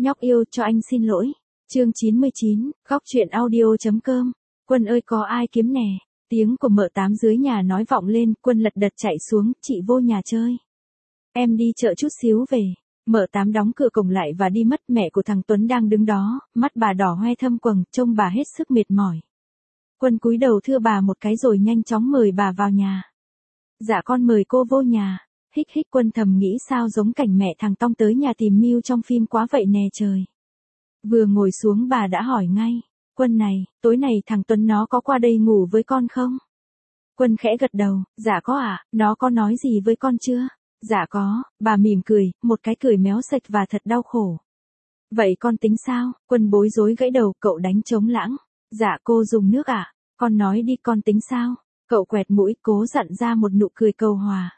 Nhóc yêu cho anh xin lỗi. Chương 99, góc truyện audio.com. Quân ơi có ai kiếm nè. Tiếng của mợ Tám dưới nhà nói vọng lên, Quân lật đật chạy xuống, chị vô nhà chơi. Em đi chợ chút xíu về. Mợ Tám đóng cửa cổng lại và đi mất. Mẹ của thằng Tuấn đang đứng đó, mắt bà đỏ hoe thâm quầng, trông bà hết sức mệt mỏi. Quân cúi đầu thưa bà một cái rồi nhanh chóng mời bà vào nhà. Dạ con mời cô vô nhà. Hích hích. Quân thầm nghĩ sao giống cảnh mẹ thằng Tong tới nhà tìm Miu trong phim quá vậy nè trời. Vừa ngồi xuống bà đã hỏi ngay. Quân này, tối này thằng Tuấn nó có qua đây ngủ với con không? Quân khẽ gật đầu, dạ có ạ, nó có nói gì với con chưa? Dạ có, bà mỉm cười, một cái cười méo sạch và thật đau khổ. Vậy con tính sao? Quân bối rối gãy đầu, cậu đánh trống lãng. Dạ cô dùng nước ạ, con nói đi con tính sao? Cậu quẹt mũi cố dặn ra một nụ cười cầu hòa.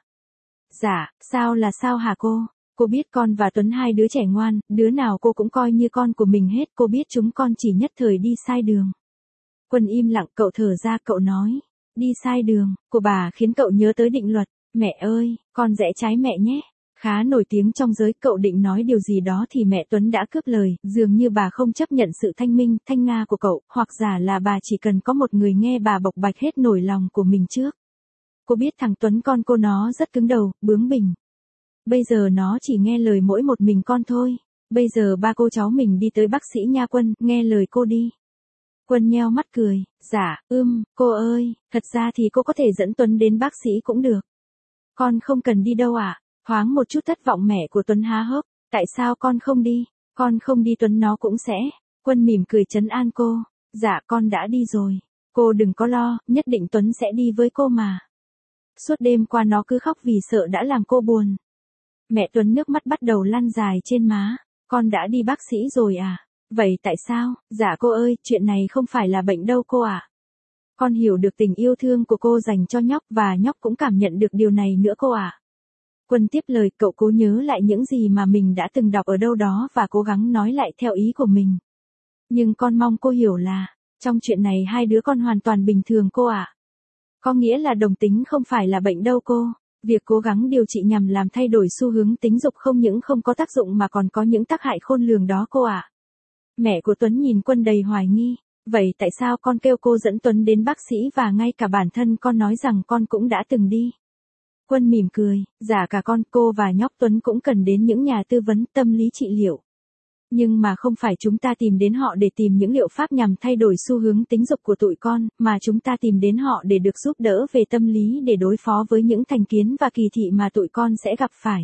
Dạ, sao là sao hả cô? Cô biết con và Tuấn hai đứa trẻ ngoan, đứa nào cô cũng coi như con của mình hết, cô biết chúng con chỉ nhất thời đi sai đường. Quân im lặng, cậu thở ra, cậu nói, đi sai đường, của bà khiến cậu nhớ tới định luật, mẹ ơi, con rẽ trái mẹ nhé. Khá nổi tiếng trong giới, cậu định nói điều gì đó thì mẹ Tuấn đã cướp lời, dường như bà không chấp nhận sự thanh minh, thanh nga của cậu, hoặc giả là bà chỉ cần có một người nghe bà bộc bạch hết nỗi lòng của mình trước. Cô biết thằng Tuấn con cô nó rất cứng đầu, bướng bỉnh. Bây giờ nó chỉ nghe lời mỗi một mình con thôi. Bây giờ ba cô cháu mình đi tới bác sĩ nha Quân, nghe lời cô đi. Quân nheo mắt cười, dạ, cô ơi, thật ra thì cô có thể dẫn Tuấn đến bác sĩ cũng được. Con không cần đi đâu ạ. Thoáng một chút thất vọng mẹ của Tuấn há hốc, tại sao con không đi? Con không đi Tuấn nó cũng sẽ. Quân mỉm cười trấn an cô, dạ con đã đi rồi. Cô đừng có lo, nhất định Tuấn sẽ đi với cô mà. Suốt đêm qua nó cứ khóc vì sợ đã làm cô buồn. Mẹ Tuấn nước mắt bắt đầu lăn dài trên má. Con đã đi bác sĩ rồi à? Vậy tại sao? Dạ cô ơi, chuyện này không phải là bệnh đâu cô ạ. Con hiểu được tình yêu thương của cô dành cho nhóc và nhóc cũng cảm nhận được điều này nữa cô ạ. Quân tiếp lời, cậu cố nhớ lại những gì mà mình đã từng đọc ở đâu đó và cố gắng nói lại theo ý của mình. Nhưng con mong cô hiểu là, trong chuyện này hai đứa con hoàn toàn bình thường cô ạ. Có nghĩa là đồng tính không phải là bệnh đâu cô. Việc cố gắng điều trị nhằm làm thay đổi xu hướng tính dục không những không có tác dụng mà còn có những tác hại khôn lường đó cô ạ. Mẹ của Tuấn nhìn Quân đầy hoài nghi. Vậy tại sao con kêu cô dẫn Tuấn đến bác sĩ và ngay cả bản thân con nói rằng con cũng đã từng đi? Quân mỉm cười, dạ cả cô và nhóc Tuấn cũng cần đến những nhà tư vấn tâm lý trị liệu. Nhưng mà không phải chúng ta tìm đến họ để tìm những liệu pháp nhằm thay đổi xu hướng tính dục của tụi con, mà chúng ta tìm đến họ để được giúp đỡ về tâm lý để đối phó với những thành kiến và kỳ thị mà tụi con sẽ gặp phải.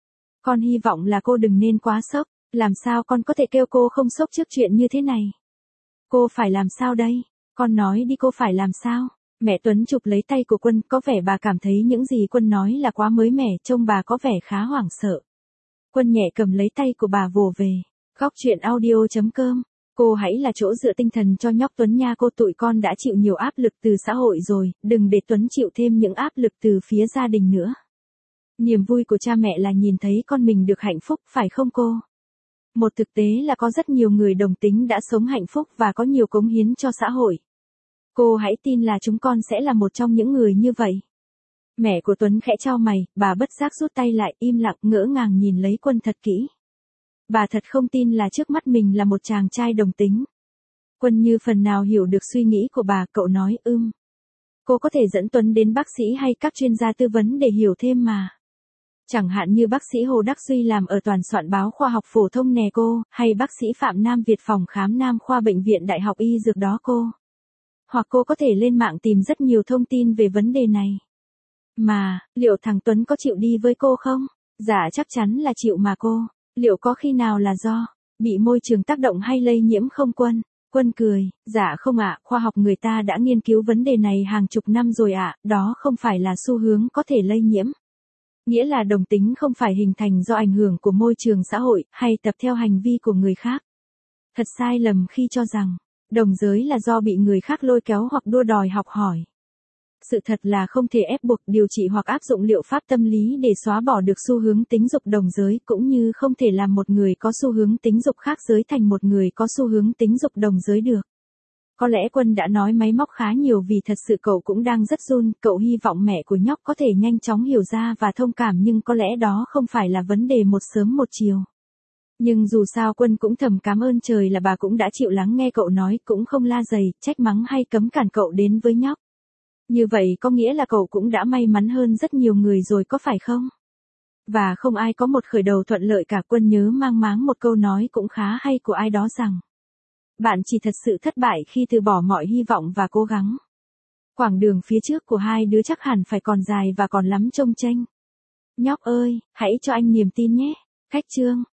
Con hy vọng là cô đừng nên quá sốc, làm sao con có thể kêu cô không sốc trước chuyện như thế này? Cô phải làm sao đây? Con nói đi cô phải làm sao? Mẹ Tuấn chụp lấy tay của Quân, có vẻ bà cảm thấy những gì Quân nói là quá mới mẻ, trông bà có vẻ khá hoảng sợ. Quân nhẹ cầm lấy tay của bà vồ về. Góc truyện audio.com. Cô hãy là chỗ dựa tinh thần cho nhóc Tuấn nha cô, tụi con đã chịu nhiều áp lực từ xã hội rồi, đừng để Tuấn chịu thêm những áp lực từ phía gia đình nữa. Niềm vui của cha mẹ là nhìn thấy con mình được hạnh phúc, phải không cô? Một thực tế là có rất nhiều người đồng tính đã sống hạnh phúc và có nhiều cống hiến cho xã hội. Cô hãy tin là chúng con sẽ là một trong những người như vậy. Mẹ của Tuấn khẽ chau mày, bà bất giác rút tay lại, im lặng ngỡ ngàng nhìn lấy Quân thật kỹ. Bà thật không tin là trước mắt mình là một chàng trai đồng tính. Quân như phần nào hiểu được suy nghĩ của bà, cậu nói Cô có thể dẫn Tuấn đến bác sĩ hay các chuyên gia tư vấn để hiểu thêm mà. Chẳng hạn như bác sĩ Hồ Đắc Duy làm ở toàn soạn báo khoa học phổ thông nè cô, hay bác sĩ Phạm Nam Việt phòng khám Nam khoa bệnh viện Đại học Y Dược đó cô. Hoặc cô có thể lên mạng tìm rất nhiều thông tin về vấn đề này. Mà, liệu thằng Tuấn có chịu đi với cô không? Dạ chắc chắn là chịu mà cô. Liệu có khi nào là do bị môi trường tác động hay lây nhiễm không Quân? Quân cười, dạ không ạ, khoa học người ta đã nghiên cứu vấn đề này hàng chục năm rồi ạ, đó không phải là xu hướng có thể lây nhiễm. Nghĩa là đồng tính không phải hình thành do ảnh hưởng của môi trường xã hội, hay tập theo hành vi của người khác. Thật sai lầm khi cho rằng, đồng giới là do bị người khác lôi kéo hoặc đua đòi học hỏi. Sự thật là không thể ép buộc điều trị hoặc áp dụng liệu pháp tâm lý để xóa bỏ được xu hướng tính dục đồng giới, cũng như không thể làm một người có xu hướng tính dục khác giới thành một người có xu hướng tính dục đồng giới được. Có lẽ Quân đã nói máy móc khá nhiều vì thật sự cậu cũng đang rất run, cậu hy vọng mẹ của nhóc có thể nhanh chóng hiểu ra và thông cảm, nhưng có lẽ đó không phải là vấn đề một sớm một chiều. Nhưng dù sao Quân cũng thầm cảm ơn trời là bà cũng đã chịu lắng nghe cậu nói, cũng không la dày, trách mắng hay cấm cản cậu đến với nhóc. Như vậy có nghĩa là cậu cũng đã may mắn hơn rất nhiều người rồi có phải không? Và không ai có một khởi đầu thuận lợi cả. Quân nhớ mang máng một câu nói cũng khá hay của ai đó rằng, bạn chỉ thật sự thất bại khi từ bỏ mọi hy vọng và cố gắng. Quãng đường phía trước của hai đứa chắc hẳn phải còn dài và còn lắm chông chênh. Nhóc ơi, hãy cho anh niềm tin nhé. Khách chương